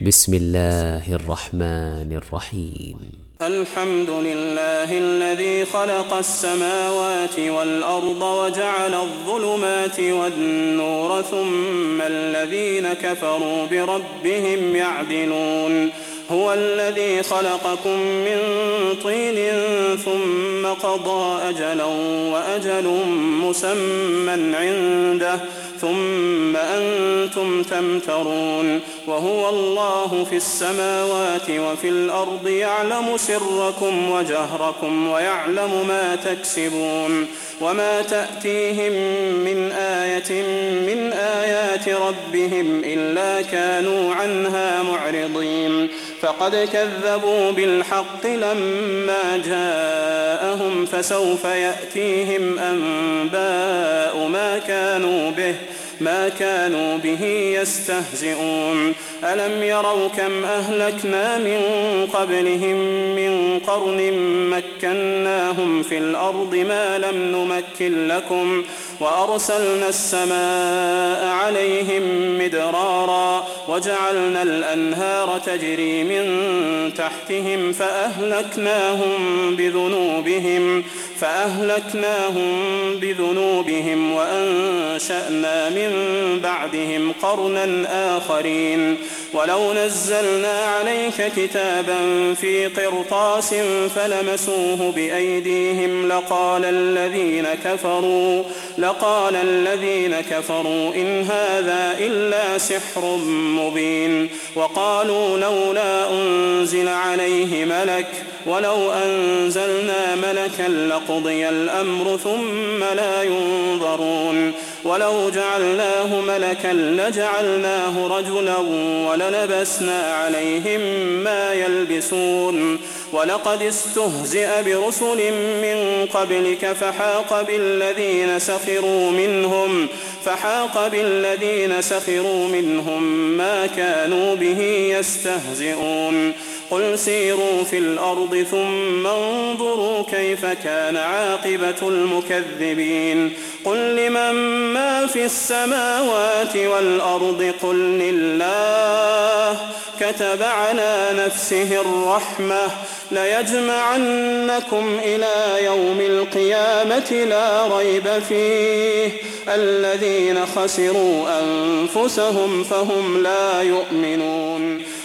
بسم الله الرحمن الرحيم. الحمد لله الذي خلق السماوات والأرض وجعل الظلمات والنور ثم الذين كفروا بربهم يعدلون. هو الذي خلقكم من طين ثم قضى أجلا وأجل مسمى عنده ثم أنتم تمترون. وهو الله في السماوات وفي الأرض يعلم سركم وجهركم ويعلم ما تكسبون. وما تأتيهم من آية من آيات ربهم إلا كانوا عنها معرضين. فقد كذبوا بالحق لما جاءهم فسوف يأتيهم أنباء ما كانوا به يستهزئون. ألم يروا كم أهلكنا من قبلهم من قرن مكناهم في الأرض ما لم نمكن لكم وأرسلنا السماء عليهم مدرارا وجعلنا الأنهار تجري من تحتهم فأهلكناهم بذنوبهم وأنشأنا من بعدهم قرنا آخرين. ولو نزلنا عليك كتابا في قرطاس فلمسوه بأيديهم لقال الذين كفروا إن هذا إلا سحر مبين. وقالوا لولا أنزل عليه ملك ولو أنزلنا ملكا لقضي الأمر ثم لا ينظرون. ولو جعلناه ملكا لجعلناه رجلا وللبسنا عليهم ما يلبسون. ولقد استهزئ برسل من قبلك فحاق بالذين سخروا منهم ما كانوا به يستهزئون. قل سيروا في الأرض ثم انظروا كيف كان عاقبة المكذبين. قل لمن ما في السماوات والأرض قل لله كتب على نفسه الرحمة ليجمعنكم إلى يوم القيامة لا ريب فيه الذين خسروا أنفسهم فهم لا يؤمنون.